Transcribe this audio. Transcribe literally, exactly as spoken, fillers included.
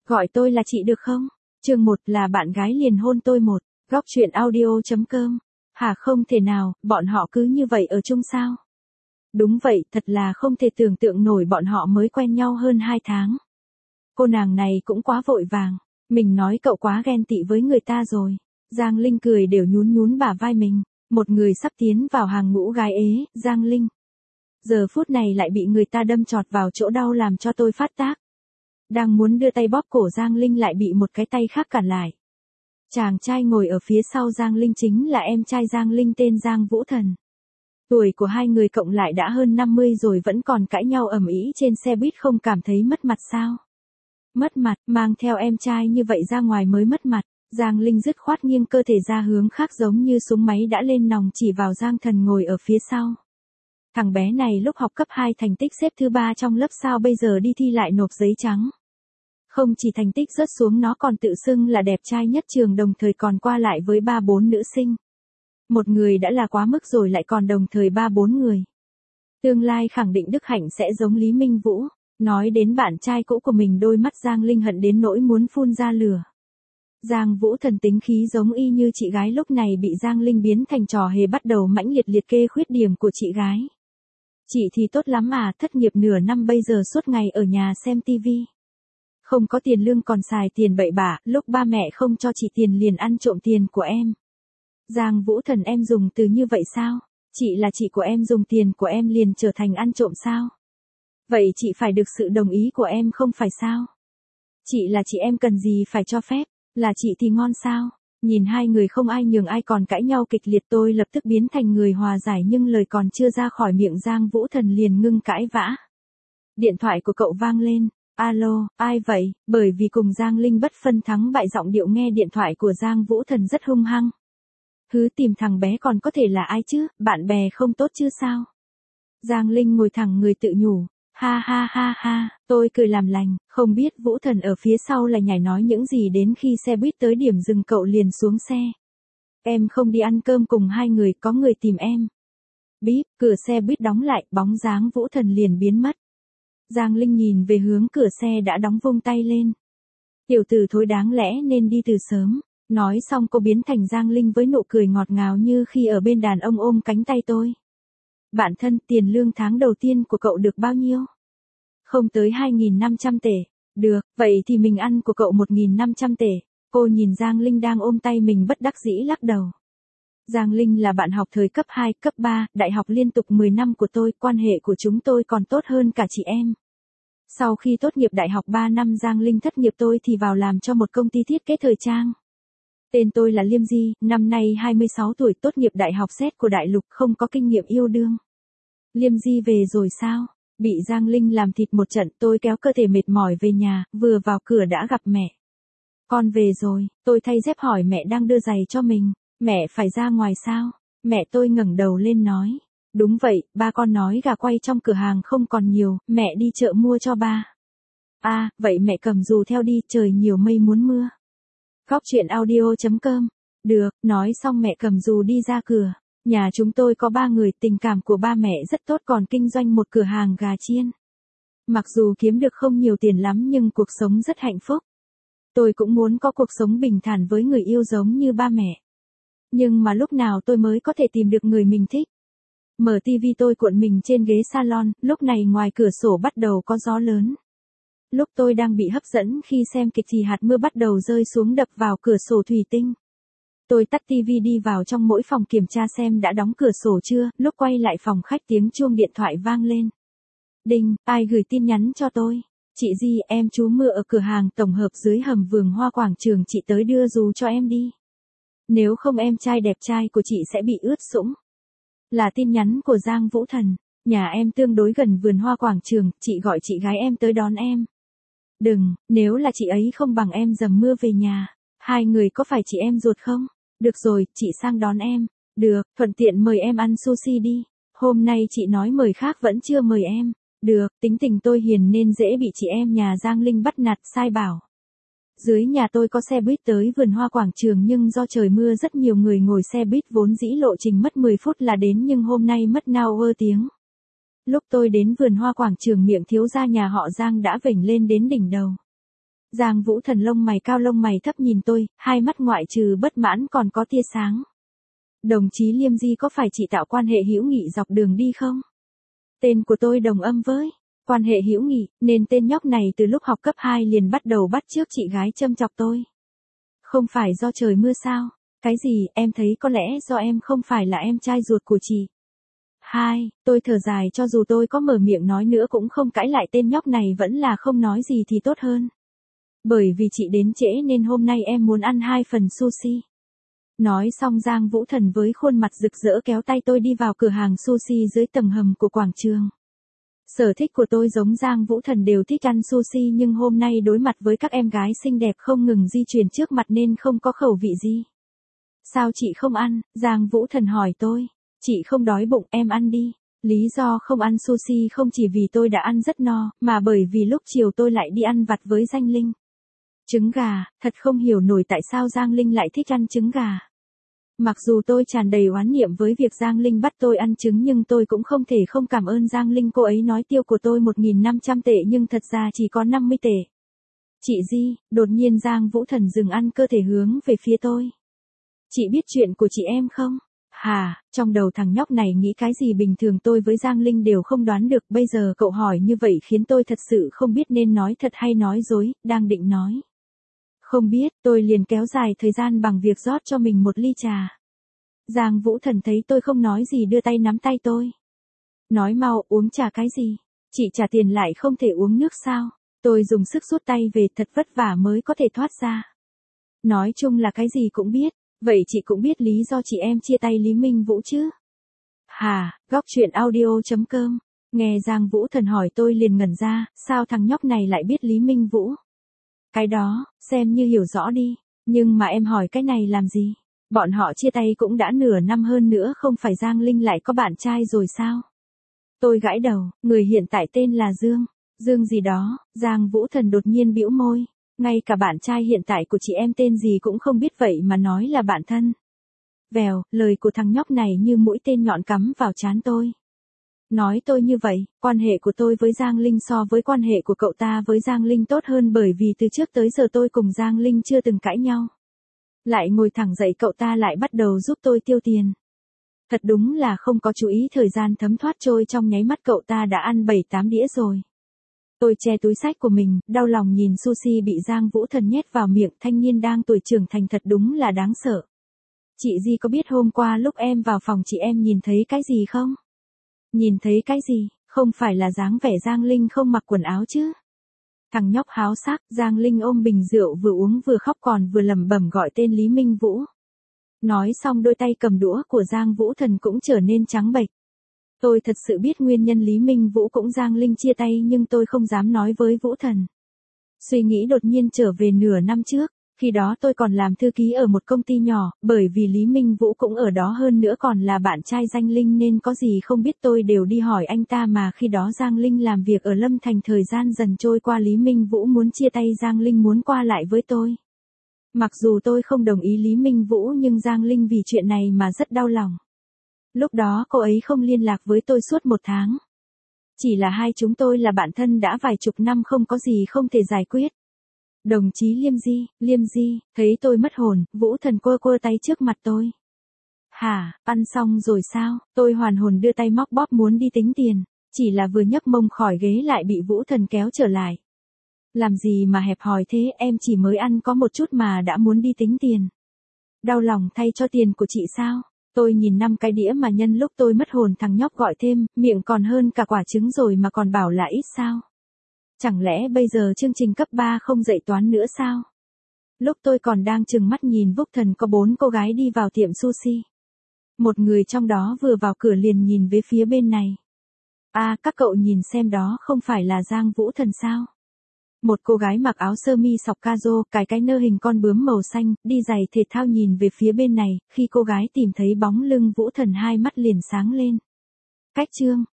Gọi tôi là chị được không? Chương một là bạn gái liền hôn tôi một. Góc chuyện audio.com. Hả không thể nào, bọn họ cứ như vậy ở chung sao? Đúng vậy, thật là không thể tưởng tượng nổi bọn họ mới quen nhau hơn hai tháng. Cô nàng này cũng quá vội vàng. Mình nói cậu quá ghen tị với người ta rồi. Giang Linh cười đều nhún nhún bả vai mình. Một người sắp tiến vào hàng ngũ gái ế, Giang Linh. Giờ phút này lại bị người ta đâm chọt vào chỗ đau làm cho tôi phát tác. Đang muốn đưa tay bóp cổ Giang Linh lại bị một cái tay khác cản lại. Chàng trai ngồi ở phía sau Giang Linh chính là em trai Giang Linh tên Giang Vũ Thần. Tuổi của hai người cộng lại đã hơn năm mươi rồi vẫn còn cãi nhau ầm ĩ trên xe buýt không cảm thấy mất mặt sao? Mất mặt, mang theo em trai như vậy ra ngoài mới mất mặt. Giang Linh dứt khoát nghiêng cơ thể ra hướng khác giống như súng máy đã lên nòng chỉ vào Giang Thần ngồi ở phía sau. Thằng bé này lúc học cấp hai thành tích xếp thứ ba trong lớp sao bây giờ đi thi lại nộp giấy trắng. Không chỉ thành tích rớt xuống nó còn tự xưng là đẹp trai nhất trường đồng thời còn qua lại với ba bốn nữ sinh. Một người đã là quá mức rồi lại còn đồng thời ba bốn người. Tương lai khẳng định Đức Hạnh sẽ giống Lý Minh Vũ. Nói đến bạn trai cũ của mình đôi mắt Giang Linh hận đến nỗi muốn phun ra lửa. Giang Vũ Thần tính khí giống y như chị gái lúc này bị Giang Linh biến thành trò hề bắt đầu mãnh liệt liệt kê khuyết điểm của chị gái. Chị thì tốt lắm à, thất nghiệp nửa năm bây giờ suốt ngày ở nhà xem tivi. Không có tiền lương còn xài tiền bậy bạ, lúc ba mẹ không cho chị tiền liền ăn trộm tiền của em. Giang Vũ Thần em dùng từ như vậy sao? Chị là chị của em dùng tiền của em liền trở thành ăn trộm sao? Vậy chị phải được sự đồng ý của em không phải sao? Chị là chị em cần gì phải cho phép, là chị thì ngon sao? Nhìn hai người không ai nhường ai còn cãi nhau kịch liệt tôi lập tức biến thành người hòa giải nhưng lời còn chưa ra khỏi miệng Giang Vũ Thần liền ngưng cãi vã. Điện thoại của cậu vang lên. Alo, ai vậy? Bởi vì cùng Giang Linh bất phân thắng bại giọng điệu nghe điện thoại của Giang Vũ Thần rất hung hăng. Hứ tìm thằng bé còn có thể là ai chứ, bạn bè không tốt chứ sao? Giang Linh ngồi thẳng người tự nhủ. Ha ha ha ha, tôi cười làm lành, không biết Vũ Thần ở phía sau là nhảy nói những gì đến khi xe buýt tới điểm dừng cậu liền xuống xe. Em không đi ăn cơm cùng hai người, có người tìm em. Bíp, cửa xe buýt đóng lại, bóng dáng Vũ Thần liền biến mất. Giang Linh nhìn về hướng cửa xe đã đóng vung tay lên. Tiểu tử thối đáng lẽ nên đi từ sớm. Nói xong cô biến thành Giang Linh với nụ cười ngọt ngào như khi ở bên đàn ông ôm cánh tay tôi. Bạn thân, tiền lương tháng đầu tiên của cậu được bao nhiêu? Không tới hai nghìn năm trăm tệ. Được, vậy thì mình ăn của cậu một nghìn năm trăm tệ. Cô nhìn Giang Linh đang ôm tay mình bất đắc dĩ lắc đầu. Giang Linh là bạn học thời cấp hai, cấp ba, đại học liên tục mười năm của tôi, quan hệ của chúng tôi còn tốt hơn cả chị em. Sau khi tốt nghiệp đại học ba năm Giang Linh thất nghiệp tôi thì vào làm cho một công ty thiết kế thời trang. Tên tôi là Liêm Di, năm nay hai mươi sáu tuổi tốt nghiệp đại học xét của Đại Lục không có kinh nghiệm yêu đương. Liêm Di về rồi sao? Bị Giang Linh làm thịt một trận tôi kéo cơ thể mệt mỏi về nhà, vừa vào cửa đã gặp mẹ. Con về rồi, tôi thay dép hỏi mẹ đang đưa giày cho mình. Mẹ phải ra ngoài sao? Mẹ tôi ngẩng đầu lên nói. Đúng vậy, ba con nói gà quay trong cửa hàng không còn nhiều, mẹ đi chợ mua cho ba. À, vậy mẹ cầm dù theo đi, trời nhiều mây muốn mưa. Góc chuyện audio.com. Được, nói xong mẹ cầm dù đi ra cửa. Nhà chúng tôi có ba người, tình cảm của ba mẹ rất tốt còn kinh doanh một cửa hàng gà chiên. Mặc dù kiếm được không nhiều tiền lắm nhưng cuộc sống rất hạnh phúc. Tôi cũng muốn có cuộc sống bình thản với người yêu giống như ba mẹ. Nhưng mà lúc nào tôi mới có thể tìm được người mình thích? Mở tivi tôi cuộn mình trên ghế salon, lúc này ngoài cửa sổ bắt đầu có gió lớn. Lúc tôi đang bị hấp dẫn khi xem kịch thì hạt mưa bắt đầu rơi xuống đập vào cửa sổ thủy tinh. Tôi tắt tivi đi vào trong mỗi phòng kiểm tra xem đã đóng cửa sổ chưa, lúc quay lại phòng khách tiếng chuông điện thoại vang lên. Đinh, ai gửi tin nhắn cho tôi? Chị Di, em trú mưa ở cửa hàng tổng hợp dưới hầm Vườn Hoa quảng trường, chị tới đưa dù cho em đi. Nếu không em trai đẹp trai của chị sẽ bị ướt sũng. Là tin nhắn của Giang Vũ Thần. Nhà em tương đối gần Vườn Hoa quảng trường, chị gọi chị gái em tới đón em. Đừng, nếu là chị ấy không bằng em dầm mưa về nhà. Hai người có phải chị em ruột không? Được rồi, chị sang đón em. Được, thuận tiện mời em ăn sushi đi. Hôm nay chị nói mời khác vẫn chưa mời em. Được, tính tình tôi hiền nên dễ bị chị em nhà Giang Linh bắt nạt sai bảo. Dưới nhà tôi có xe buýt tới Vườn Hoa quảng trường nhưng do trời mưa rất nhiều người ngồi xe buýt vốn dĩ lộ trình mất mười phút là đến nhưng hôm nay mất nao ơ tiếng. Lúc tôi đến Vườn Hoa quảng trường miệng thiếu gia nhà họ Giang đã vểnh lên đến đỉnh đầu. Giang Vũ Thần lông mày cao lông mày thấp nhìn tôi, hai mắt ngoại trừ bất mãn còn có tia sáng. Đồng chí Liêm Di có phải chị tạo quan hệ hữu nghị dọc đường đi không? Tên của tôi đồng âm với quan hệ hữu nghị, nên tên nhóc này từ lúc học cấp hai liền bắt đầu bắt chước chị gái châm chọc tôi. Không phải do trời mưa sao? Cái gì, em thấy có lẽ do em không phải là em trai ruột của chị. Hai, tôi thở dài cho dù tôi có mở miệng nói nữa cũng không cãi lại tên nhóc này vẫn là không nói gì thì tốt hơn. Bởi vì chị đến trễ nên hôm nay em muốn ăn hai phần sushi. Nói xong Giang Vũ Thần với khuôn mặt rực rỡ kéo tay tôi đi vào cửa hàng sushi dưới tầng hầm của quảng trường. Sở thích của tôi giống Giang Vũ Thần đều thích ăn sushi nhưng hôm nay đối mặt với các em gái xinh đẹp không ngừng di chuyển trước mặt nên không có khẩu vị gì. Sao chị không ăn? Giang Vũ Thần hỏi tôi. Chị không đói bụng, em ăn đi. Lý do không ăn sushi không chỉ vì tôi đã ăn rất no, mà bởi vì lúc chiều tôi lại đi ăn vặt với Danh Linh. Trứng gà, thật không hiểu nổi tại sao Giang Linh lại thích ăn trứng gà. Mặc dù tôi tràn đầy oán niệm với việc Giang Linh bắt tôi ăn trứng nhưng tôi cũng không thể không cảm ơn Giang Linh. Cô ấy nói tiêu của tôi một nghìn năm trăm tệ nhưng thật ra chỉ có năm mươi tệ. Chị Di, đột nhiên Giang Vũ Thần dừng ăn cơ thể hướng về phía tôi. Chị biết chuyện của chị em không? Hà, trong đầu thằng nhóc này nghĩ cái gì bình thường tôi với Giang Linh đều không đoán được. Bây giờ cậu hỏi như vậy khiến tôi thật sự không biết nên nói thật hay nói dối, đang định nói. Không biết, tôi liền kéo dài thời gian bằng việc rót cho mình một ly trà. Giang Vũ Thần thấy tôi không nói gì đưa tay nắm tay tôi. Nói mau, uống trà cái gì? Chị trả tiền lại không thể uống nước sao? Tôi dùng sức rút tay về thật vất vả mới có thể thoát ra. Nói chung là cái gì cũng biết. Vậy chị cũng biết lý do chị em chia tay Lý Minh Vũ chứ? Hà, góc chuyện audio chấm com. Nghe Giang Vũ Thần hỏi tôi liền ngẩn ra, sao thằng nhóc này lại biết Lý Minh Vũ? Cái đó, xem như hiểu rõ đi. Nhưng mà em hỏi cái này làm gì? Bọn họ chia tay cũng đã nửa năm hơn nữa không phải Giang Linh lại có bạn trai rồi sao? Tôi gãi đầu, người hiện tại tên là Dương. Dương gì đó, Giang Vũ Thần đột nhiên bĩu môi. Ngay cả bạn trai hiện tại của chị em tên gì cũng không biết vậy mà nói là bạn thân. Vèo, lời của thằng nhóc này như mũi tên nhọn cắm vào trán tôi. Nói tôi như vậy, quan hệ của tôi với Giang Linh so với quan hệ của cậu ta với Giang Linh tốt hơn bởi vì từ trước tới giờ tôi cùng Giang Linh chưa từng cãi nhau. Lại ngồi thẳng dậy cậu ta lại bắt đầu giúp tôi tiêu tiền. Thật đúng là không có chú ý thời gian thấm thoát trôi trong nháy mắt cậu ta đã ăn bảy tám đĩa rồi. Tôi che túi xách của mình, đau lòng nhìn sushi bị Giang Vũ Thần nhét vào miệng thanh niên đang tuổi trưởng thành thật đúng là đáng sợ. Chị Di có biết hôm qua lúc em vào phòng chị em nhìn thấy cái gì không? Nhìn thấy cái gì, không phải là dáng vẻ Giang Linh không mặc quần áo chứ? Thằng nhóc háo sắc, Giang Linh ôm bình rượu vừa uống vừa khóc còn vừa lẩm bẩm gọi tên Lý Minh Vũ. Nói xong đôi tay cầm đũa của Giang Vũ Thần cũng trở nên trắng bệch. Tôi thật sự biết nguyên nhân Lý Minh Vũ cũng Giang Linh chia tay nhưng tôi không dám nói với Vũ Thần. Suy nghĩ đột nhiên trở về nửa năm trước, khi đó tôi còn làm thư ký ở một công ty nhỏ, bởi vì Lý Minh Vũ cũng ở đó hơn nữa còn là bạn trai Giang Linh nên có gì không biết tôi đều đi hỏi anh ta mà khi đó Giang Linh làm việc ở Lâm Thành thời gian dần trôi qua Lý Minh Vũ muốn chia tay Giang Linh muốn qua lại với tôi. Mặc dù tôi không đồng ý Lý Minh Vũ nhưng Giang Linh vì chuyện này mà rất đau lòng. Lúc đó cô ấy không liên lạc với tôi suốt một tháng. Chỉ là hai chúng tôi là bạn thân đã vài chục năm không có gì không thể giải quyết. Đồng chí Liêm Di, Liêm Di, thấy tôi mất hồn, Vũ Thần quơ quơ tay trước mặt tôi. Hả, ăn xong rồi sao? Tôi hoàn hồn đưa tay móc bóp muốn đi tính tiền, chỉ là vừa nhấc mông khỏi ghế lại bị Vũ Thần kéo trở lại. Làm gì mà hẹp hòi thế, em chỉ mới ăn có một chút mà đã muốn đi tính tiền. Đau lòng thay cho tiền của chị sao? Tôi nhìn năm cái đĩa mà nhân lúc tôi mất hồn thằng nhóc gọi thêm, miệng còn hơn cả quả trứng rồi mà còn bảo là ít sao? Chẳng lẽ bây giờ chương trình cấp ba không dạy toán nữa sao? Lúc tôi còn đang trừng mắt nhìn Vũ Thần có bốn cô gái đi vào tiệm sushi. Một người trong đó vừa vào cửa liền nhìn về phía bên này. À, các cậu nhìn xem đó không phải là Giang Vũ Thần sao? Một cô gái mặc áo sơ mi sọc cazo, cài cái nơ hình con bướm màu xanh, đi giày thể thao nhìn về phía bên này, khi cô gái tìm thấy bóng lưng Vũ Thần hai mắt liền sáng lên. Cách chương,